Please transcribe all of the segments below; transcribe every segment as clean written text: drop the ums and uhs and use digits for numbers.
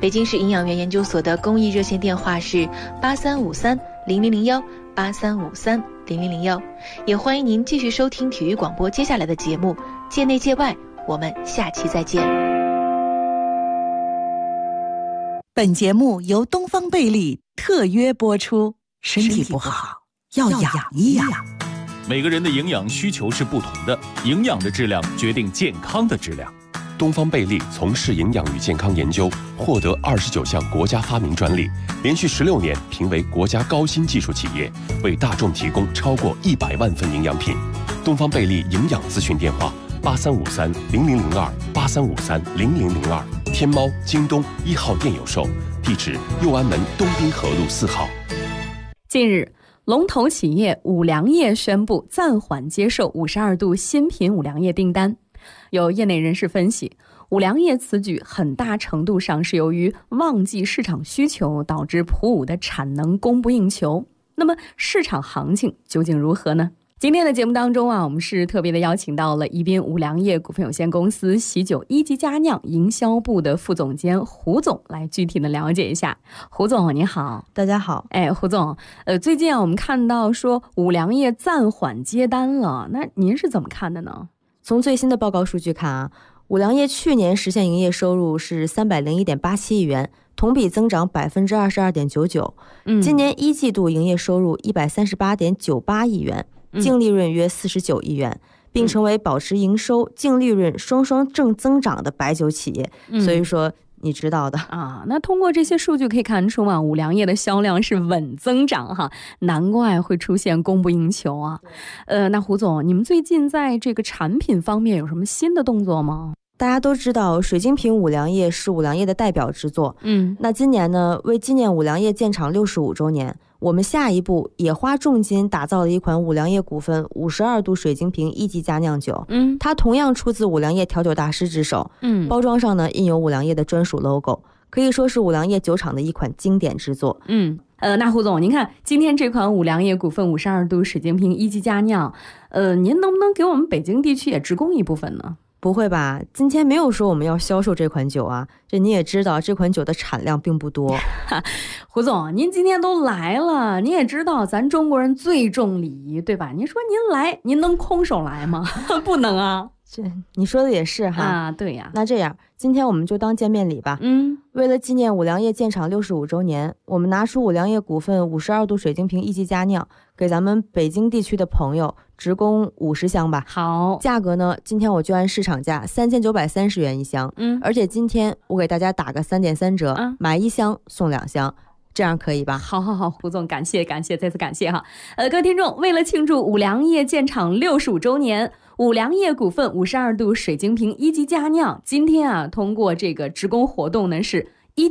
北京市营养院研究所的公益热线电话是83530001，83530001，也欢迎您继续收听体育广播接下来的节目，界内界外，我们下期再见。 本节目由东方贝利特约播出，身体不好要养一养。 每个人的营养需求是不同的，营养的质量决定健康的质量。 东方贝利从事营养与健康研究，获得29项国家发明专利，连续16年评为国家高新技术企业，为大众提供超过100万份营养品。东方贝利营养咨询电话83530002，83530002，天猫、京东1号店有售，地址右安门东滨河路4号。 近日，龙头企业五粮液宣布暂缓接受52度新品五粮液订单。有业内人士分析，五粮液此举很大程度上是由于旺季市场需求导致普五的产能供不应求。那么市场行情究竟如何呢？今天的节目当中我们是特别的邀请到了宜宾五粮液股份有限公司喜酒一级佳酿营销部的副总监胡总来具体的了解一下。胡总你好。 大家好。 胡总，最近我们看到说五粮液暂缓接单了，那您是怎么看的呢？ 从最新的报告数据看五粮液去年实现营业收入是301.87亿元，同比增长22.99%。今年一季度营业收入138.98亿元，净利润约49亿元，并成为保持营收、净利润双双正增长的白酒企业。所以说你知道的那通过这些数据可以看出五粮液的销量是稳增长难怪会出现供不应求那胡总，你们最近在这个产品方面有什么新的动作吗？ 大家都知道水晶瓶五粮液是五粮液的代表之作。那今年呢，为纪念五粮液建厂65周年，我们下一步也花重金打造了一款五粮液股份52度水晶瓶一级佳酿酒。它同样出自五粮液调酒大师之手。包装上呢印有五粮液的专属 logo， 可以说是五粮液酒厂的一款经典之作。 那胡总，您看今天这款五粮液股份52度水晶瓶一级佳酿，您能不能给我们北京地区也直供一部分呢？ 不会吧，今天没有说我们要销售这款酒这你也知道这款酒的产量并不多。 胡总，您今天都来了，您也知道咱中国人最重礼仪，对吧？您说您来，您能空手来吗？不能这你说的也是对呀。 那这样今天我们就当见面礼吧。为了纪念五粮液建厂65周年，我们拿出五粮液股份52度水晶瓶一级佳酿，给咱们北京地区的朋友直供50箱吧。 好， 价格呢，今天我就按市场价3930元一箱。而且今天我给大家打个3.3折，买1箱送2箱。这样可以吧？ 好，胡总，感谢，再次感谢各位听众，为了庆祝五粮液建厂65周年，五粮液股份52度水晶瓶一级佳酿今天通过这个直供活动呢是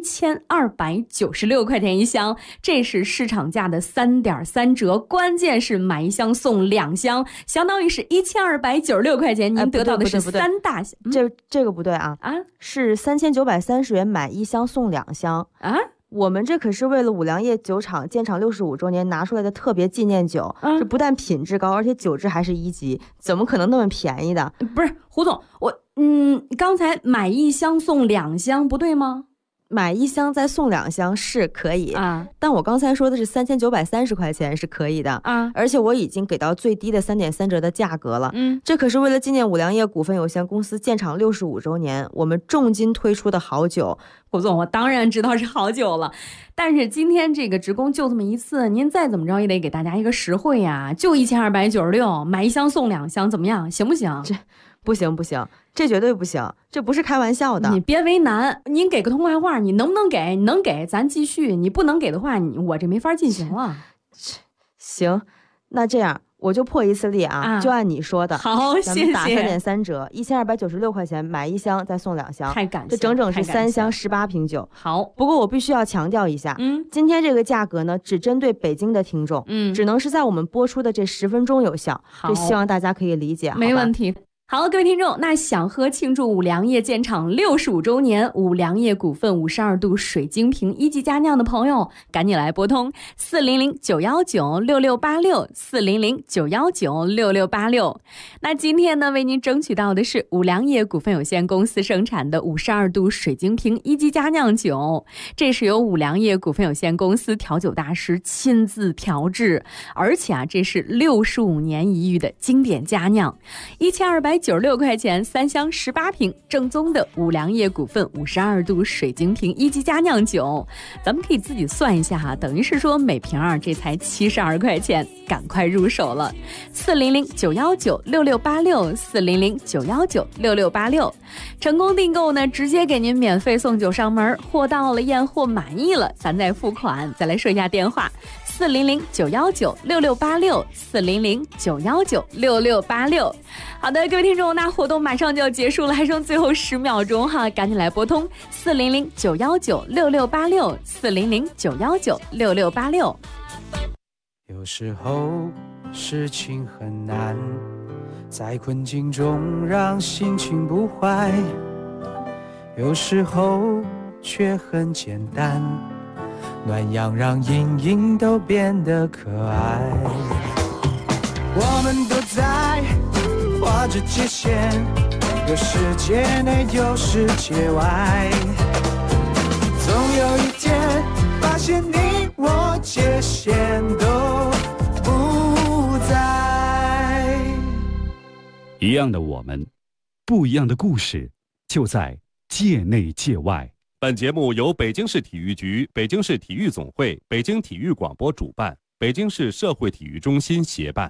1296块钱一箱，这是市场价的3.3折，关键是买1箱送2箱，相当于是1296块钱，您得到的是3大箱。 这个不对是3930元买1箱送2箱我们这可是为了五粮液酒厂建厂65周年拿出来的特别纪念酒，这不但品质高，而且酒质还是1级，怎么可能那么便宜的？ 不是胡总，刚才买1箱送2箱不对吗？ 买1箱再送2箱是可以但我刚才说的是3930块钱是可以的而且我已经给到最低的3.3折的价格了。这可是为了纪念五粮液股份有限公司建厂65周年，我们重金推出的好酒。 胡总，我当然知道是好酒了，但是今天这个直供就这么一次，您再怎么着也得给大家一个实惠就1296，买1箱送2箱，怎么样？行不行？ 这不行，这绝对不行，这不是开玩笑的。 你别为难，您给个痛快话，你能不能给？你能给咱继续，你不能给的话，我这没法进行了。 行，那这样我就破一次例就按你说的。 好，谢谢。 打3.3折，1296块钱买1箱再送2箱， 太感谢， 这整整是3箱18瓶酒。 好， 不过我必须要强调一下，今天这个价格呢，只针对北京的听众，只能是在我们播出的这10分钟有效，这希望大家可以理解。 没问题。 好，各位听众，那想喝庆祝五粮液建厂65周年五粮液股份52度水晶瓶1级佳酿的朋友，赶紧来拨通400-919-6686，400-919-6686。那今天呢，为您争取到的是五粮液股份有限公司生产的52度水晶瓶1级佳酿酒，这是由五粮液股份有限公司调酒大师亲自调制，而且这是65年一遇的经典佳酿，1296块钱3箱18瓶，正宗的五粮液股份52度水晶瓶1级佳酿酒，咱们可以自己算一下哈，等于是说每瓶这才72块钱，赶快入手了。400-919-6686，400-919-6686，成功订购呢，直接给您免费送酒上门，货到了验货满意了，咱再付款。再来说一下电话：400-919-6686，400-919-6686。好的，各位听众，那活动马上就要结束了，还剩最后10秒钟哈，赶紧来拨通400-919-6686，400-919-6686。 有时候事情很难，在困境中让心情不坏，有时候却很简单，暖阳让阴影都变得可爱。我们都在画着界限，有世界内有世界外，总有一天发现你我界限都不在。 一样的我们，不一样的故事，就在界内界外。 本节目由北京市体育局、北京市体育总会、北京体育广播主办，北京市社会体育中心协办。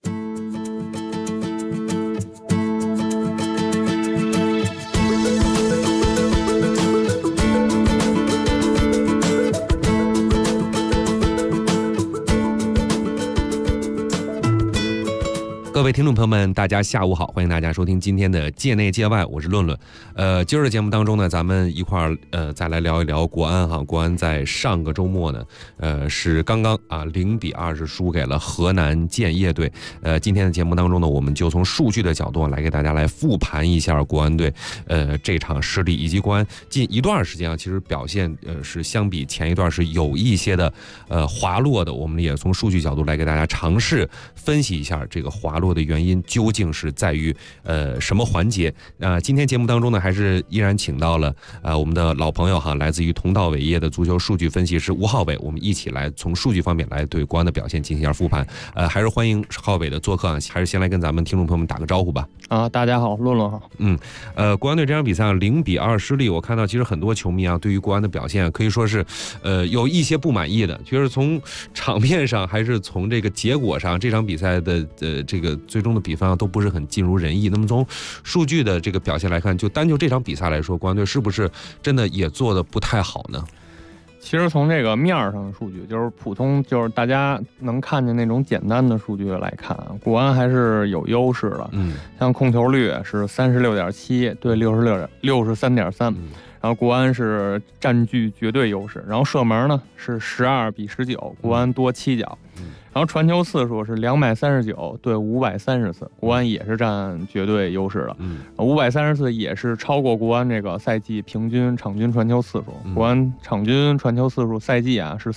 各位听众朋友们，大家下午好，欢迎大家收听今天的界内界外，我是论论。今儿的节目当中呢，咱们一块儿再来聊一聊国安哈。国安在上个周末呢，是刚刚0-20输给了河南建业队。今天的节目当中呢，我们就从数据的角度来给大家来复盘一下国安队这场失利，以及国安近一段时间其实表现是相比前一段是有一些的滑落的。我们也从数据角度来给大家尝试分析一下这个滑落的原因究竟是在于什么环节。今天节目当中呢，还是依然请到了我们的老朋友哈，来自于同道伟业的足球数据分析师吴浩伟，我们一起来从数据方面来对国安的表现进行一下复盘。还是欢迎浩伟的做客，还是先来跟咱们听众朋友们打个招呼吧。 大家好，论论好。 国安队这场比赛0-2失利，我看到其实很多球迷对于国安的表现可以说是有一些不满意的，就是从场面上还是从这个结果上，这场比赛的这个最终的比分都不是很尽如人意。那么从数据的这个表现来看，就单就这场比赛来说，国安队是不是真的也做得不太好呢？ 其实从这个面上的数据，就是普通就是大家能看见那种简单的数据来看，国安还是有优势的。像控球率是36.7对63.3，然后国安是占据绝对优势。然后射门呢是12-19，国安多7脚。然后传球次数是239对530次，国安也是占绝对优势的。530次也是超过国安这个赛季平均场均传球次数。国安场均传球次数赛季是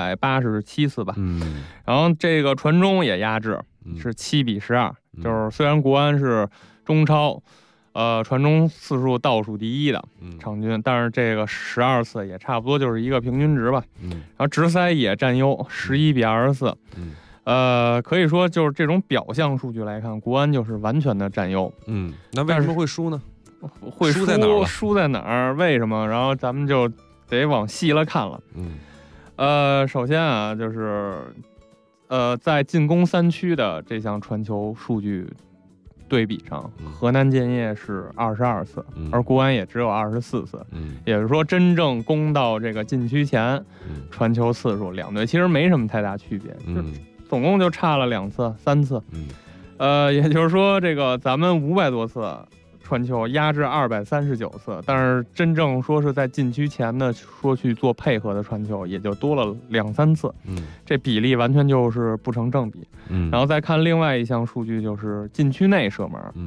487次吧。然后这个传中也压制，是7-12，就是虽然国安是中超传中次数倒数第一的场均，但是这个12次也差不多就是一个平均值吧。然后直塞也占优11-24。可以说就是这种表象数据来看，国安就是完全的占优。 那为什么会输呢？ 会输在哪儿？输在哪儿？为什么？然后咱们就得往细了看了。首先就是在进攻3区的这项传球数据对比上，河南建业是22次，而国安也只有24次。也就是说，真正攻到这个禁区前，传球次数两队其实没什么太大区别，总共就差了2次、3次。也就是说，这个咱们500多次传球压制239次，但是真正说是在禁区前的说去做配合的传球，也就多了2-3次。这比例完全就是不成正比。然后再看另外一项数据，就是禁区内射门。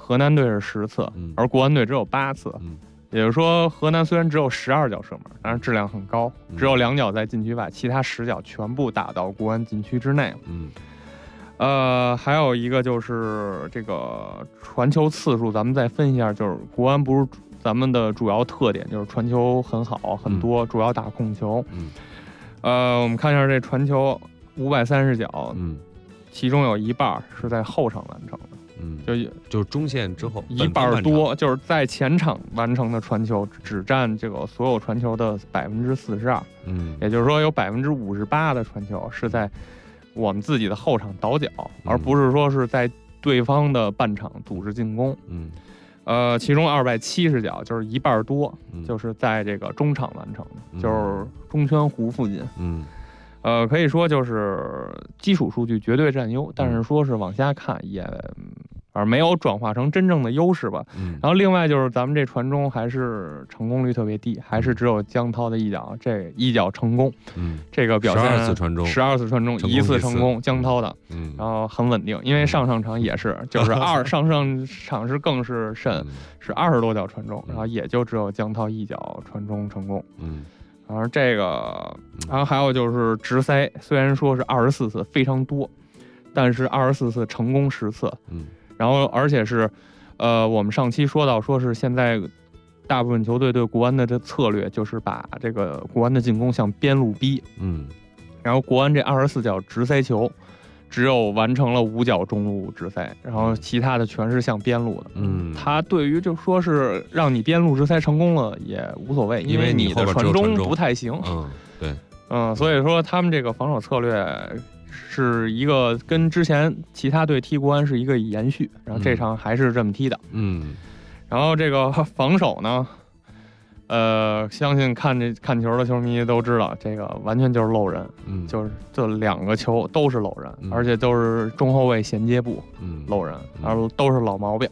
河南队是10次，而国安队只有8次。也就是说，河南虽然只有12脚射门，但是质量很高，只有2脚在禁区外，其他10脚全部打到国安禁区之内。还有一个就是这个传球次数，咱们再分析一下，就是国安不是咱们的主要特点就是传球很好很多，主要打控球。我们看一下这传球530脚，其中有一半是在后场完成的。 就是中线之后一半多，就是在前场完成的传球只占这个所有传球的42%。也就是说有58%的传球是在我们自己的后场倒脚，而不是说是在对方的半场组织进攻。其中270脚就是一半多，就是在这个中场完成的，就是中圈弧附近。可以说就是基础数据绝对占优，但是说是往下看也没有转化成真正的优势吧。然后另外就是咱们这传中还是成功率特别低，还是只有姜涛的一脚，这一脚成功。这个表现 12次传中 ，12次传中，1次成功，姜涛的。然后很稳定，因为上场也是，就是上场是更是甚，是20多脚传中，然后也就只有姜涛一脚传中成功。然后这个，然后还有就是直塞，虽然说是24次非常多，但是24次成功10次。然后而且是，我们上期说到，说是现在大部分球队对国安的这策略就是把这个国安的进攻向边路逼。然后国安这24脚直塞球，只有完成了5脚中路直塞，然后其他的全是向边路的。他对于就说是让你边路直塞成功了也无所谓，因为你的传中不太行。所以说他们这个防守策略是一个跟之前其他队踢国安是一个延续，然后这场还是这么踢的。然后这个防守呢，相信看球的球迷都知道，这个完全就是漏人。就是这2个球都是漏人，而且都是中后卫衔接部漏人，而都是老毛病。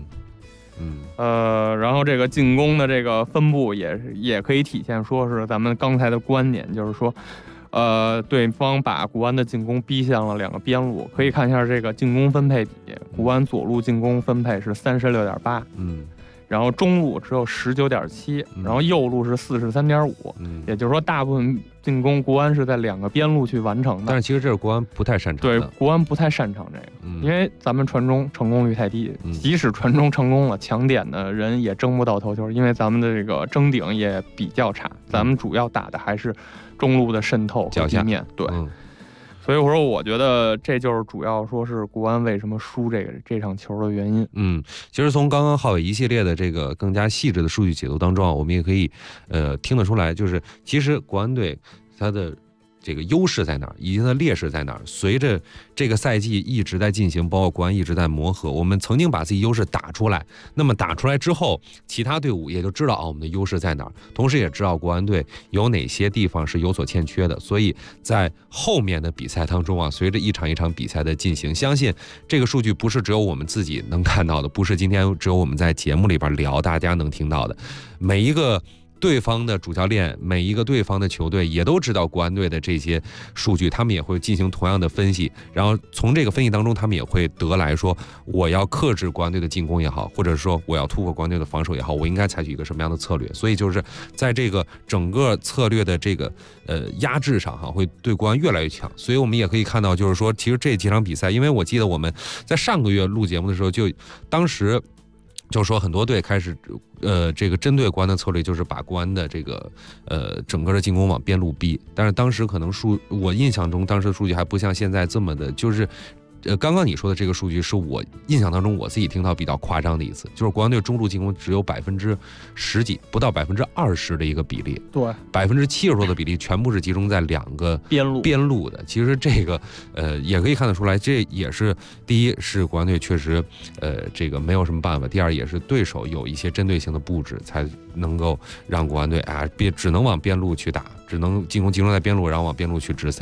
然后这个进攻的这个分布也可以体现说是咱们刚才的观点，就是说，对方把国安的进攻逼向了2个边路，可以看一下这个进攻分配比，国安左路进攻分配是36.8，然后中路只有19.7，然后右路是43.5，也就是说大部分进攻国安是在2个边路去完成的。 但是其实这是国安不太擅长的，对，国安不太擅长这个，因为咱们传中成功率太低，即使传中成功了，抢点的人也争不到头球，因为咱们的这个争顶也比较差，咱们主要打的还是中路的渗透和地面，对。所以我觉得这就是主要说是国安为什么输这场球的原因。 其实从刚刚浩伟一系列的这个更加细致的数据解读当中啊，我们也可以听得出来，就是其实国安队它的这个优势在哪儿，以及它的劣势在哪儿。随着这个赛季一直在进行，包括国安一直在磨合，我们曾经把自己优势打出来，那么打出来之后，其他队伍也就知道我们的优势在哪儿，同时也知道国安队有哪些地方是有所欠缺的。所以在后面的比赛当中啊，随着一场一场比赛的进行，相信这个数据不是只有我们自己能看到的，不是今天只有我们在节目里边聊大家能听到的，每一个对方的主教练，每一个对方的球队也都知道国安队的这些数据，他们也会进行同样的分析，然后从这个分析当中，他们也会得来说，我要克制国安队的进攻也好，或者说我要突破国安队的防守也好，我应该采取一个什么样的策略。所以就是在这个整个策略的这个压制上会对国安越来越强。所以我们也可以看到，就是说其实这几场比赛，因为我记得我们在上个月录节目的时候，就当时就说很多队开始这个针对国安的策略就是把国安的这个整个的进攻往边路逼，但是当时可能我印象中当时的数据还不像现在这么的，就是刚刚你说的这个数据是我印象当中我自己听到比较夸张的一次，就是国安队中路进攻只有10%几，不到20%的一个比例， 对 ，70%多的比例全部是集中在2个边路的。其实这个也可以看得出来，这也是第一是国安队确实这个没有什么办法，第二也是对手有一些针对性的布置，才能够让国安队只能往边路去打，只能进攻集中在边路，然后往边路去直塞。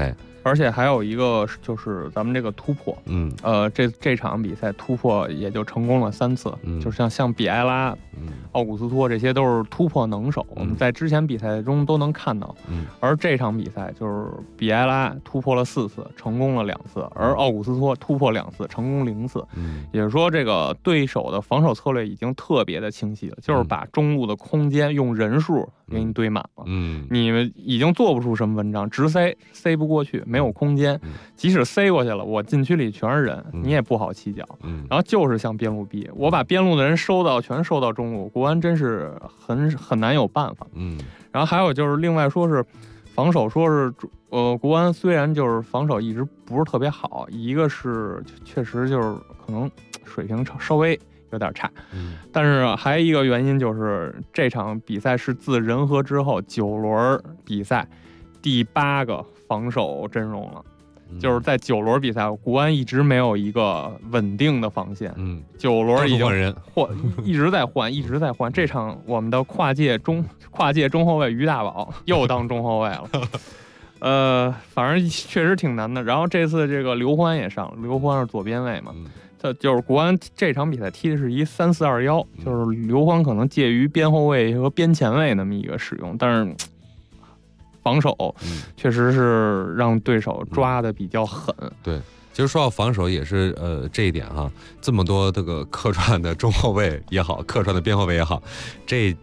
而且还有一个就是咱们这个突破，这场比赛突破也就成功了3次，就是像比埃拉、奥古斯托这些都是突破能手，我们在之前比赛中都能看到。而这场比赛就是比埃拉突破了4次，成功了2次，而奥古斯托突破2次，成功0次。也就是说，这个对手的防守策略已经特别的清晰了，就是把中路的空间用人数给你堆满了。你们已经做不出什么文章，直塞不过去，没有空间。即使塞过去了，我禁区里全是人，你也不好起脚。然后就是像边路逼，我把边路的人全收到中路，国安真是很难有办法。然后还有就是另外说是防守，说是国安虽然就是防守一直不是特别好，一个是确实就是可能水平稍微有点差，但是还有一个原因就是这场比赛是自仁和之后9轮比赛第8个防守阵容了。就是在9轮比赛，国安一直没有一个稳定的防线。9轮已经一直在换。这场我们的跨界中后卫于大宝又当中后卫了。反正确实挺难的。然后这次这个刘欢也上了，刘欢是左边卫嘛。他就是国安这场比赛踢的是一3-4-2-1，就是刘欢可能介于边后卫和边前卫那么一个使用，但是防守确实是让对手抓的比较狠。 对，其实说到防守也是这一点哈，这么多这个客串的中后卫也好，客串的边后卫也好，这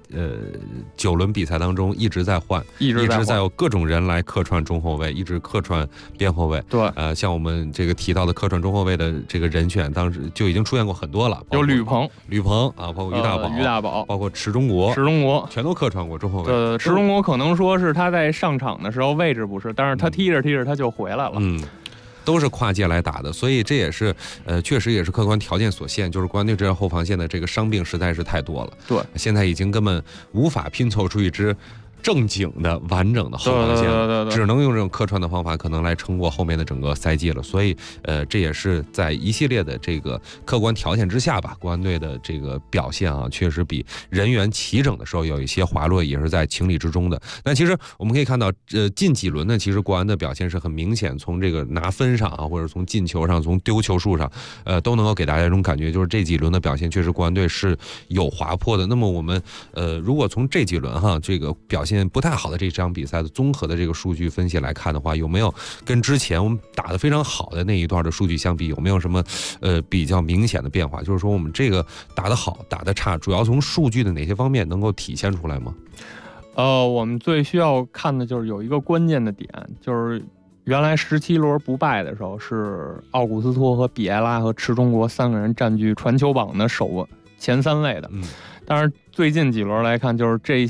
9轮比赛当中一直在换，一直在有各种人来客串中后卫，一直客串边后卫。 对， 像我们这个提到的客串中后卫的这个人选，当时就已经出现过很多了， 有吕鹏啊， 包括于大宝，包括池中国全都客串过中后卫。 池中国可能说是他在上场的时候位置不是，但是他踢着他就回来了。 都是跨界来打的，所以这也是确实也是客观条件所限，就是国安队这后防线的这个伤病实在是太多了。 对， 现在已经根本无法拼凑出一支正经的完整的后防线，只能用这种客串的方法可能来撑过后面的整个赛季了。所以这也是在一系列的这个客观条件之下吧，国安队的这个表现啊，确实比人员齐整的时候有一些滑落，也是在情理之中的。那其实我们可以看到近几轮呢，其实国安的表现是很明显，从这个拿分上啊，或者从进球上，从丢球数上都能够给大家一种感觉，就是这几轮的表现确实国安队是有滑坡的。那么我们如果从这几轮哈这个表现不太好的这场比赛的综合的这个数据分析来看的话，有没有跟之前我们打得非常好的那一段的数据相比，有没有什么比较明显的变化？就是说我们这个打得好打得差，主要从数据的哪些方面能够体现出来吗？ 我们最需要看的就是有一个关键的点，就是原来17轮不败的时候是奥古斯托和比埃拉和池中国3个人占据传球榜的前3位的。但是最近几轮来看，就是这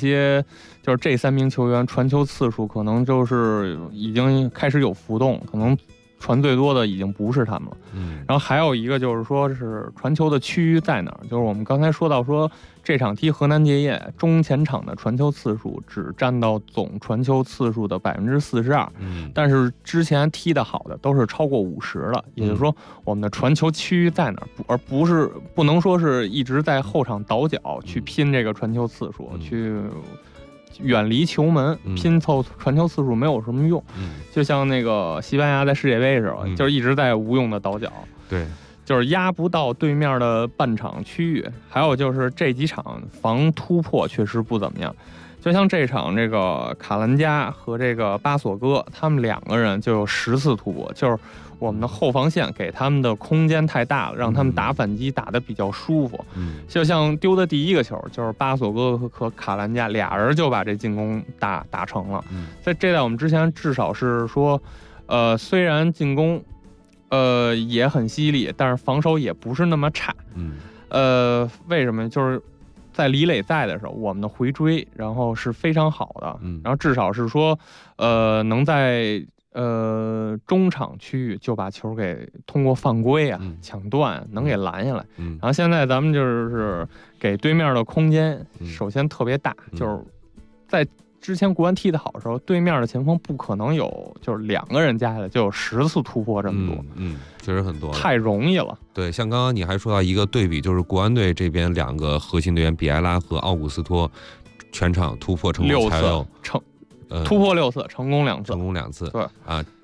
3名球员传球次数可能就是已经开始有浮动，可能传最多的已经不是他们了。然后还有一个就是说是传球的区域在哪儿，就是我们刚才说到说这场踢河南建业中前场的传球次数只占到总传球次数的42%，但是之前踢得好的都是超过50了，也就是说我们的传球区域在哪儿，而不能说是一直在后场倒脚去拼这个传球次数，去远离球门拼凑传球次数没有什么用。就像那个西班牙在世界杯的时候，就是一直在无用的倒脚。 对， 就是压不到对面的半场区域。还有就是这几场防突破确实不怎么样，就像这场这个卡兰加和这个巴索戈，他们2个人就有10次突破，就是我们的后防线给他们的空间太大了，让他们打反击打得比较舒服。就像丢的第1个球，就是巴索戈和卡兰加俩人就把这进攻打成了。在我们之前至少是说，虽然进攻也很犀利，但是防守也不是那么差。为什么？就是在李磊在的时候，我们的回追然后是非常好的，然后至少是说能在中场区域就把球给通过犯规啊抢断能给拦下来。然后现在咱们就是给对面的空间首先特别大，就是在之前国安踢得好的时候，对面的前锋不可能有，就是2个人加起来就有10次突破这么多。 确实很多， 太容易了。 对，像刚刚你还说到一个对比，就是国安队这边2个核心队员比埃拉和奥古斯托全场突破成功才有突破6次，成功2次。 对啊，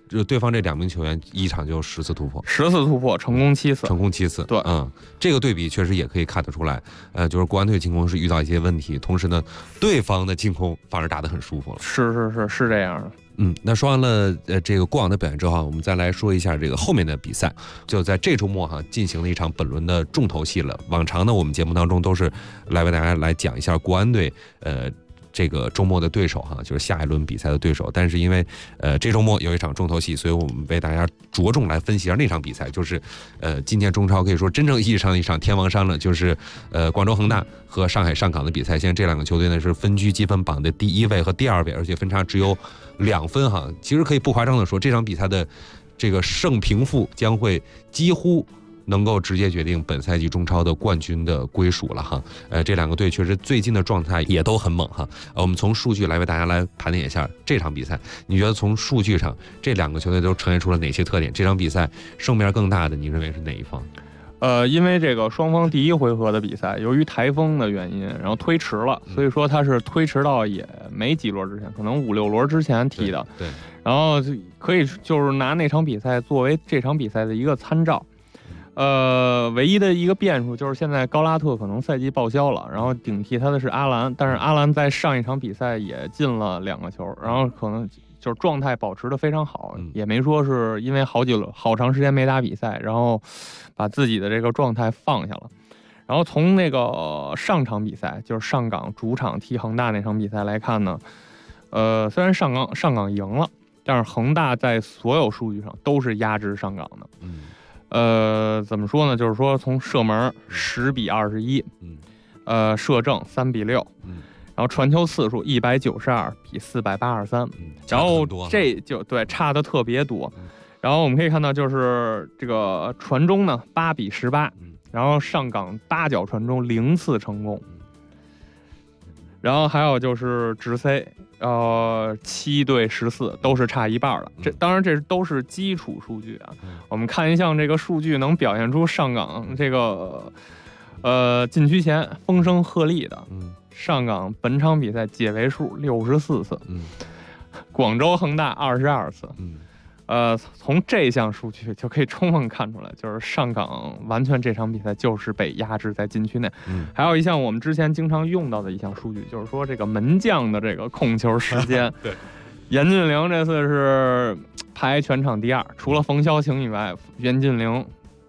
对方这2名球员一场就10次突破 ，10次突破，成功7次， 成功7次。 对， 这个对比确实也可以看得出来，就是国安队进攻是遇到一些问题，同时呢，对方的进攻反而打得很舒服了。 是这样的。 那说完了这个过往的表现之后，我们再来说一下这个后面的比赛。就在这周末进行了一场本轮的重头戏了。往常呢，我们节目当中都是来为大家来讲一下国安队这个周末的对手就是下一轮比赛的对手。但是因为这周末有一场重头戏，所以我们为大家着重来分析一下那场比赛，就是今年中超可以说真正意义上的一场天王山了，就是广州恒大和上海上港的比赛。现在这2个球队呢是分居积分榜的第1位和第2位，而且分差只有2分其实可以不夸张的说，这场比赛的这个胜平负将会几乎能够直接决定本赛季中超的冠军的归属了这2个队确实最近的状态也都很猛我们从数据来为大家来盘点一下这场比赛。你觉得从数据上这2个球队都呈现出了哪些特点？这场比赛胜面更大的，你认为是哪一方？ 因为这个双方第1回合的比赛，由于台风的原因，然后推迟了，所以说它是推迟到也没几轮之前，可能5、6轮之前踢的。 对， 然后可以就是拿那场比赛作为这场比赛的一个参照。唯一的一个变数就是现在高拉特可能赛季报销了，然后顶替他的是阿兰，但是阿兰在上一场比赛也进了2个球，然后可能就是状态保持得非常好，也没说是因为好长时间没打比赛，然后把自己的这个状态放下了。然后从那个上场比赛，就是上港主场踢恒大那场比赛来看呢，虽然上港赢了，但是恒大在所有数据上都是压制上港的。怎么说呢？就是说从射门10比21，射正3比6，然后传球次数192比483，然后这就对差的特别多。然后我们可以看到，就是这个传中呢8比18，然后上港8脚传中0次成功，然后还有就是直塞。7对14都是差一半的，当然这都是基础数据我们看一项这个数据能表现出上港这个禁区前风声鹤唳的，上港本场比赛解围数64次，广州恒大22次，从这项数据就可以充分看出来，就是上港完全这场比赛就是被压制在禁区内。还有一项我们之前经常用到的一项数据，就是说这个门将的这个控球时间。 对， 严俊凌这次是排全场第2，除了冯潇霆以外，严俊凌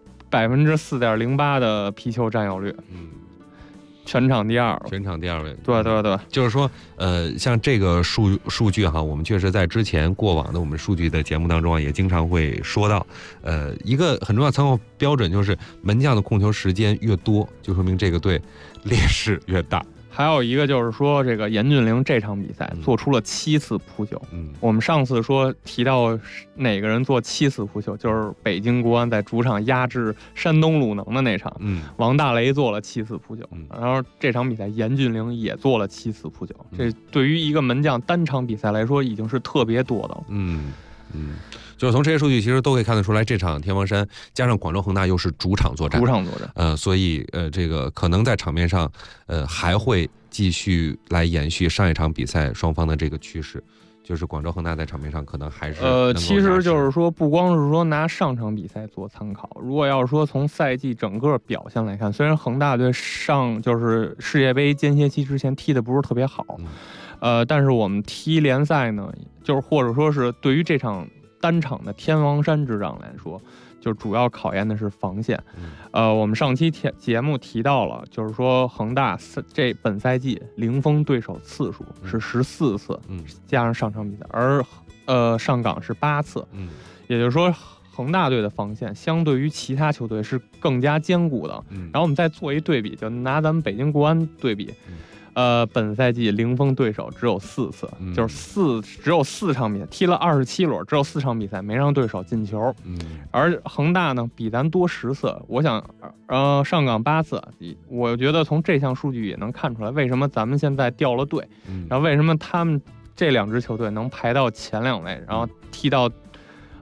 4.08%的皮球占有率。全场第2 位。 对， 就是说，像这个数据我们确实在之前过往的我们数据的节目当中也经常会说到，一个很重要参考标准就是门将的控球时间越多，就说明这个队劣势越大。 还有一个就是说，这个严俊凌这场比赛做出了7次扑救。我们上次提到哪个人做7次扑救，就是北京国安在主场压制山东鲁能的那场，王大雷做了7次扑救，然后这场比赛严俊凌也做了7次扑救，这对于一个门将单场比赛来说已经是特别多的了。 就是从这些数据其实都可以看得出来，这场天王山加上广州恒大又是主场作战，所以这个可能在场面上还会继续来延续上一场比赛双方的这个趋势，就是广州恒大在场面上可能还是其实就是说不光是说拿上场比赛做参考，如果要是说从赛季整个表现来看，虽然恒大队就是世界杯间歇期之前踢的不是特别好，但是我们踢联赛呢，就是或者说是对于这场单场的天王山之战来说，就主要考验的是防线。我们上期节目提到了，就是说恒大这本赛季零封对手次数是14次，加上上场比赛，而上港是8次，也就是说恒大队的防线相对于其他球队是更加坚固的。然后我们再做一对比，就拿咱们北京国安对比。本赛季零封对手只有4次，就是只有4场比赛，踢了27轮，只有4场比赛没让对手进球。而恒大呢比咱多10次，我想，上港8次，我觉得从这项数据也能看出来，为什么咱们现在掉了队，然后为什么他们这2支球队能排到前2位，然后踢到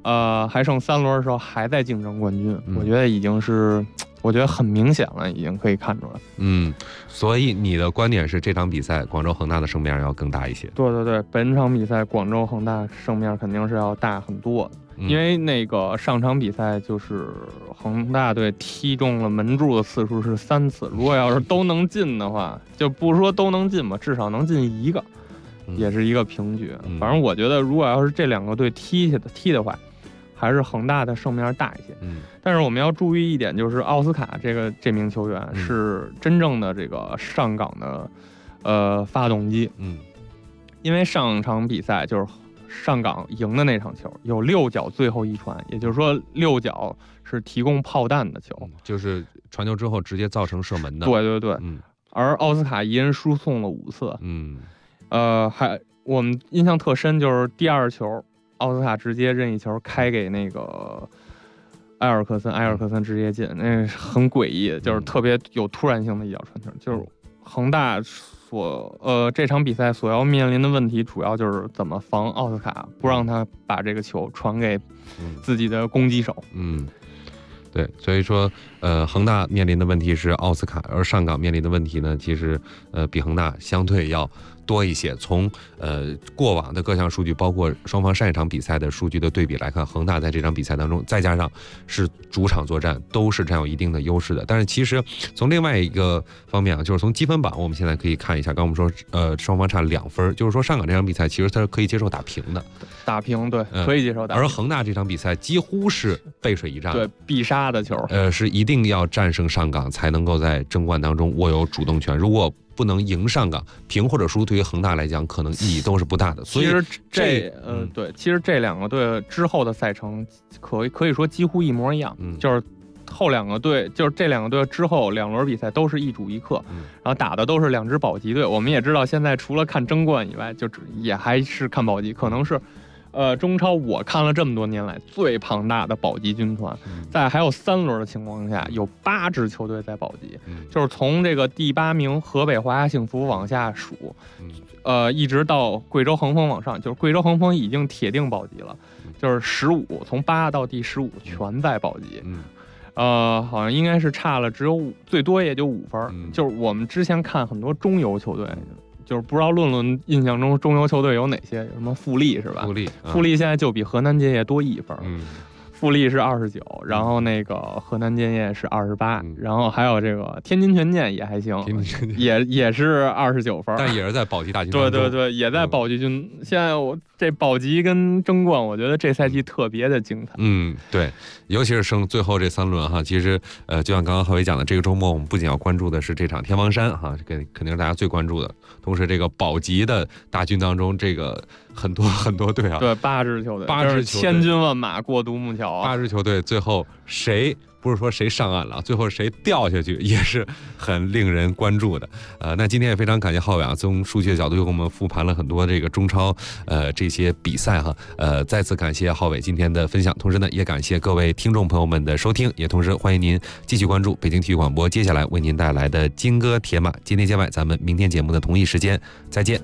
还剩3轮的时候还在竞争冠军，我觉得已经是。我觉得很明显了，已经可以看出来。 所以你的观点是这场比赛广州恒大的胜面要更大一些？ 对，本场比赛广州恒大胜面肯定是要大很多的，因为那个上场比赛就是恒大队踢中了门柱的次数是3次，如果要是都能进的话，就不说都能进吧，至少能进1个，也是一个平局。反正我觉得，如果要是这2个队踢的话，还是恒大的胜面大一些。但是我们要注意一点，就是奥斯卡这名球员是真正的这个上港的发动机。因为上场比赛就是上港赢的那场球有6脚最后一传，也就是说6脚是提供炮弹的球， 就是传球之后直接造成射门的。 对，而奥斯卡一人输送了5次。还我们印象特深就是第2球。奥斯卡直接任意球开给那个埃尔克森直接进，那很诡异，就是特别有突然性的一脚传球。就是恒大这场比赛所要面临的问题，主要就是怎么防奥斯卡，不让他把这个球传给自己的攻击手。 对，所以说，恒大面临的问题是奥斯卡，而上港面临的问题呢，其实比恒大相对要多一些。从过往的各项数据，包括双方上一场比赛的数据的对比来看，恒大在这场比赛当中，再加上是主场作战，都是占有一定的优势的。但是其实从另外一个方面啊，就是从积分榜，我们现在可以看一下，刚我们说，双方差2分，就是说上港这场比赛其实它是可以接受打平的。 打平，对，可以接受打平。 而恒大这场比赛几乎是背水一战， 对，必杀的球， 是一定要战胜上港才能够在争冠当中握有主动权。如果不能赢上港，平或者输对于恒大来讲可能意义都是不大的。所以其实这2个队之后的赛程可以说几乎一模一样，就是后2个队，就是这2个队之后2轮比赛都是一主一客，然后打的都是2支保级队。我们也知道，现在除了看争冠以外，就也还是看保级，可能是。中超我看了这么多年来最庞大的保级军团，在还有3轮的情况下，有8支球队在保级，就是从这个第8名河北华夏幸福往下数，一直到贵州恒丰往上，就是贵州恒丰已经铁定保级了，就是15，从8到第15全在保级。好像应该是差了只有最多也就5分。就是我们之前看很多中游球队。就是不知道论印象中中游球队有哪些？有什么富力是吧？富力现在就比河南建业多1分。富力是29，然后那个河南建业是28，然后还有这个天津权健也还行，也是29分， 但也是在保级大军当中。对，也在保级军。现在我这保级跟争冠，我觉得这赛季特别的精彩。 对，尤其是剩最后这3轮哈，其实就像刚刚浩伟讲的，这个周末我们不仅要关注的是这场天王山哈，这个肯定是大家最关注的，同时这个保级的大军当中，这个很多队啊， 对，8支球队，8支千军万马过独木桥啊， 8支球队最后谁不是说谁上岸了，最后谁掉下去也是很令人关注的。那今天也非常感谢浩伟啊，从数据的角度又给我们复盘了很多这个中超这些比赛哈。再次感谢浩伟今天的分享，同时呢也感谢各位听众朋友们的收听，也同时欢迎您继续关注北京体育广播接下来为您带来的金戈铁马接内接外，咱们明天节目的同一时间再见。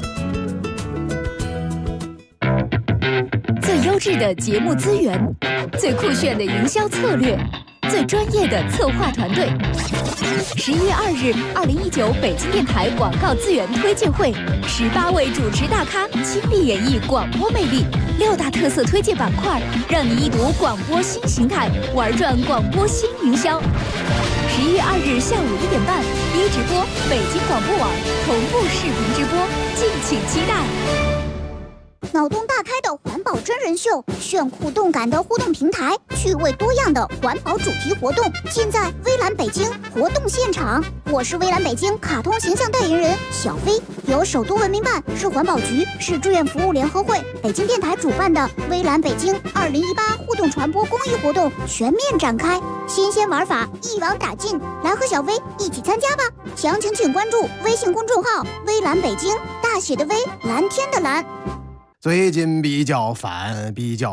最优质的节目资源，最酷炫的营销策略，最专业的策划团队。11月2日，2019北京电台广告资源推荐会，18位主持大咖倾力演绎广播魅力，6大特色推荐板块，让你一睹广播新形态，玩转广播新营销。11月2日下午1点半，1直播北京广播网同步视频直播，敬请期待。 脑洞大开的环保真人秀，炫酷动感的互动平台，趣味多样的环保主题活动，尽在微蓝北京活动现场。我是微蓝北京卡通形象代言人小飞，由首都文明办、市环保局、市志愿服务联合会、北京电台主办的微蓝北京2018互动传播公益活动全面展开，新鲜玩法一网打尽，来和小飞一起参加吧！详情请关注微信公众号微蓝北京，大写的微，蓝天的蓝。 最近比较烦，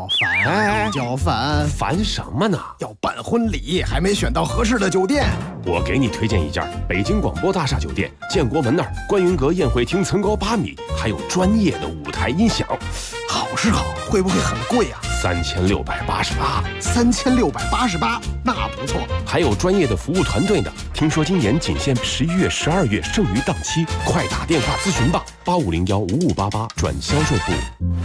烦什么呢？ 要办婚礼，还没选到合适的酒店。 我给你推荐一家北京广播大厦酒店，建国门那儿观云阁宴会厅层高8米，还有专业的舞台音响。 好是好，会不会很贵啊？ 3688，那不错。 还有专业的服务团队呢。听说今年仅限11月、12月剩余档期，快打电话咨询吧，85015588转销售部。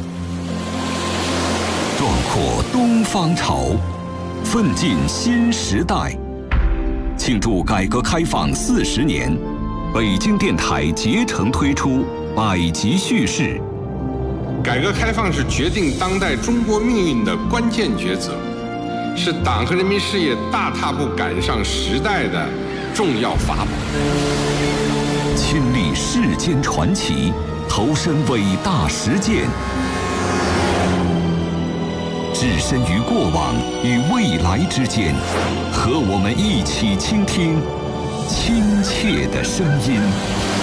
壮阔东方潮，奋进新时代。庆祝改革开放40年，北京电台竭诚推出百集叙事。 改革开放是决定当代中国命运的关键抉择，是党和人民事业大踏步赶上时代的重要法宝。 亲历世间传奇，投身伟大实践，置身于过往与未来之间，和我们一起倾听亲切的声音。